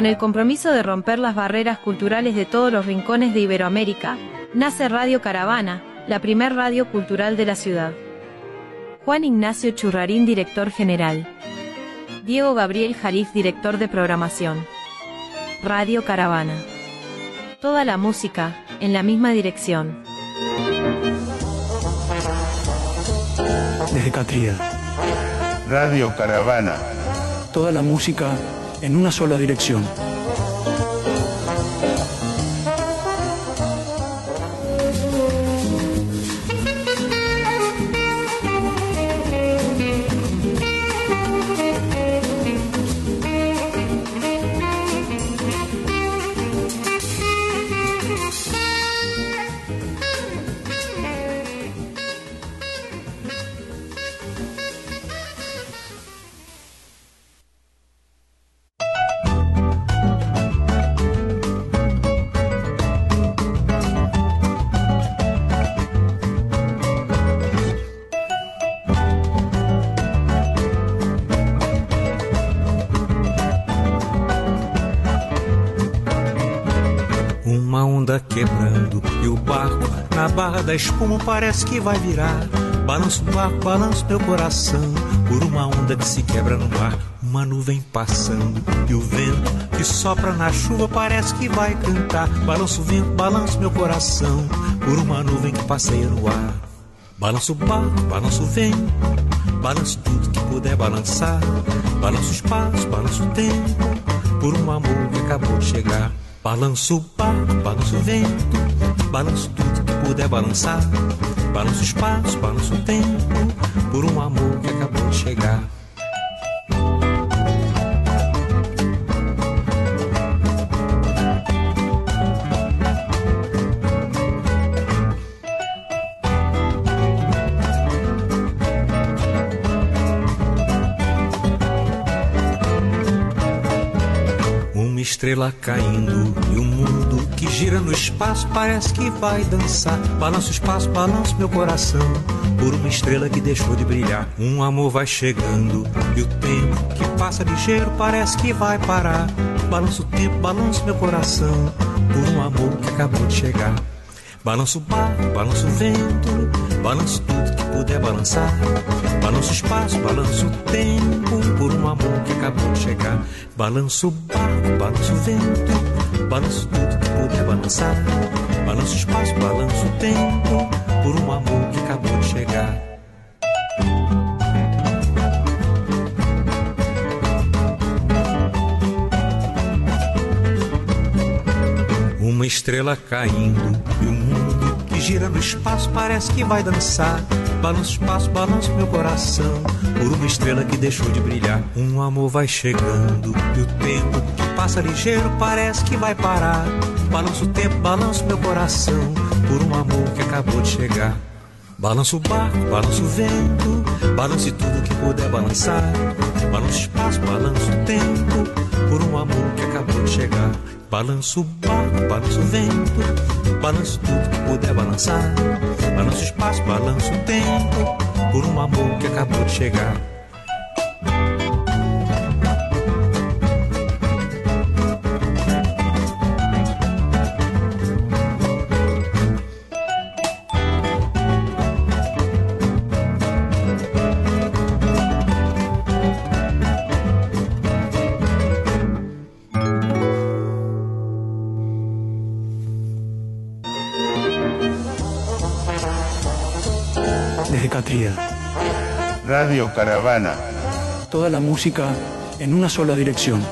Con el compromiso de romper las barreras culturales de todos los rincones de Iberoamérica, nace Radio Caravana, la primer radio cultural de la ciudad. Juan Ignacio Churrarín, director general. Diego Gabriel Jarif, director de programación. Radio Caravana. Toda la música, en la misma dirección. Desde Catría. Radio Caravana. Toda la música en una sola dirección. Quebrando e o barco na barra da espuma parece que vai virar. Balanço o barco, balanço meu coração por uma onda que se quebra no mar. Uma nuvem passando e o vento que sopra na chuva parece que vai cantar. Balanço o vento, balanço meu coração por uma nuvem que passeia no ar. Balanço o barco, balanço o vento, balanço tudo que puder balançar. Balanço os passos, balanço o tempo por um amor que acabou de chegar. Balanço o barco, balanço o vento, balanço tudo que puder balançar. Balanço os passos, balanço o tempo, por um amor que acabou de chegar. Estrela caindo e o mundo que gira no espaço parece que vai dançar. Balança o espaço, balança meu coração por uma estrela que deixou de brilhar. Um amor vai chegando e o tempo que passa ligeiro parece que vai parar. Balança o tempo, balança meu coração por um amor que acabou de chegar. Balança o barco, balança o vento, balança tudo que puder balançar. Balança o espaço, balança o tempo por um amor que acabou de chegar. Balança o barco, balança o vento, balança tudo que puder balançar. Balança o espaço, balança o tempo por um amor que acabou de chegar. Uma estrela caindo e o mundo que gira no espaço parece que vai dançar. Balança o espaço, balança meu coração por uma estrela que deixou de brilhar. Um amor vai chegando e o tempo que passa ligeiro parece que vai parar. Balança o tempo, balança meu coração por um amor que acabou de chegar. Balança o barco, balança o vento, balance tudo que puder balançar. Balança o espaço, balança o tempo por um amor que acabou de chegar. Balança o barco, balança o vento, balança tudo que puder balançar. Balança o espaço, balança o tempo por um amor que acabou de chegar. Desde Catría. Radio Caravana. Toda la música en una sola dirección.